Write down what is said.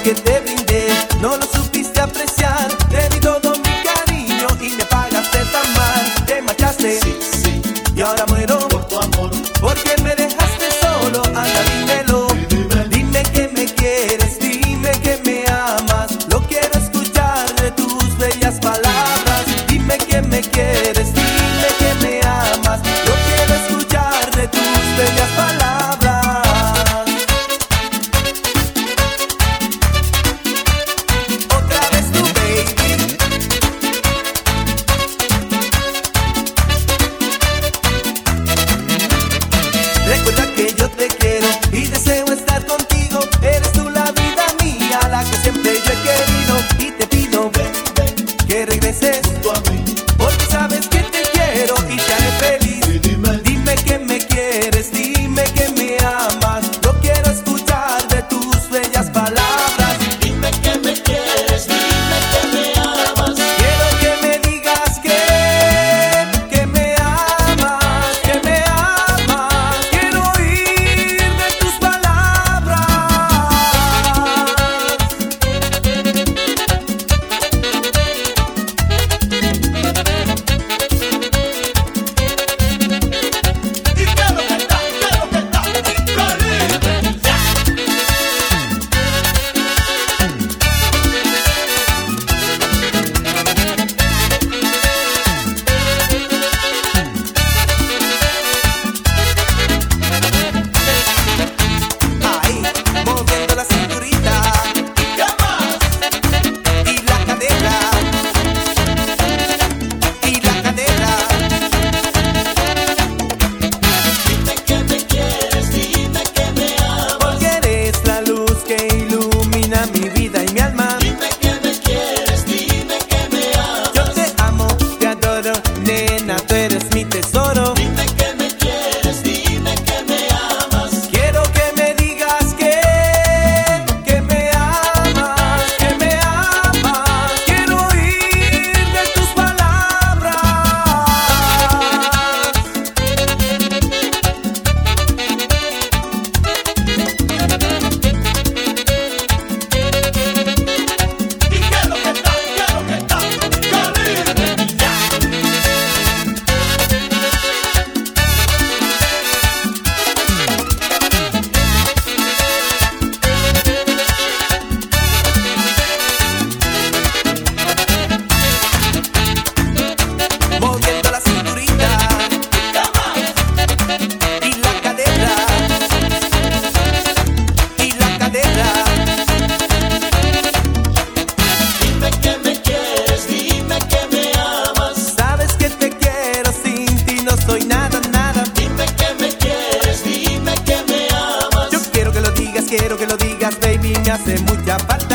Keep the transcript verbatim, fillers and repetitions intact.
que te brindé no lo supiste apreciar. Te di todo mi cariño y me pagaste tan mal. Te marchaste, Sí, sí, y ahora muero por tu amor. porque me dejaste solo. Anda, dímelo. Dime, Dime que me quieres, dime que me amas. Lo quiero escuchar de tus bellas palabras. Dime que me quieres, dime que me amas. Lo quiero escuchar de tus bellas palabras. Otra vez tu baby. Recuerda que yo te quiero y deseo estar contigo. Eres tú la vida mía, la que siempre yo he querido. Y te pido ven, ven, que regreses, junto a mí. porque sabes que te quiero y te haré feliz. Y dime, Dime que me quieres, dime que me amas. Lo quiero escuchar de tus bellas palabras. dime que me quieres, dime que me amas. Quiero que me digas que, que me amas, que me amas. Quiero oír de tus palabras. Y claro que está, claro que está, increíble. Ya. Ahí, moviendo la cinturita ¿Qué más? y la cadera, y la cadera. Dime que me quieres, dime que me amas. Porque eres la luz que ilumina mi vida y mi alma. Dime que me quieres, dime que me Yo amas. te amo, te adoro, nena, tú eres mi tesoro. Dime que me quieres, dime que me amas. Quiero que me digas que, que me amas, que me amas. Quiero oír de tus palabras. Y claro que está, claro que está, increíble. Ya. Moviendo la cinturita ¿Qué más? y la cadera, y la cadera. Dime que me quieres, dime que me amas. Sabes que te quiero, sin ti no soy nada, nada. Dime que me quieres, dime que me amas. Yo quiero que lo digas, quiero que lo digas, baby, me hace mucha falta.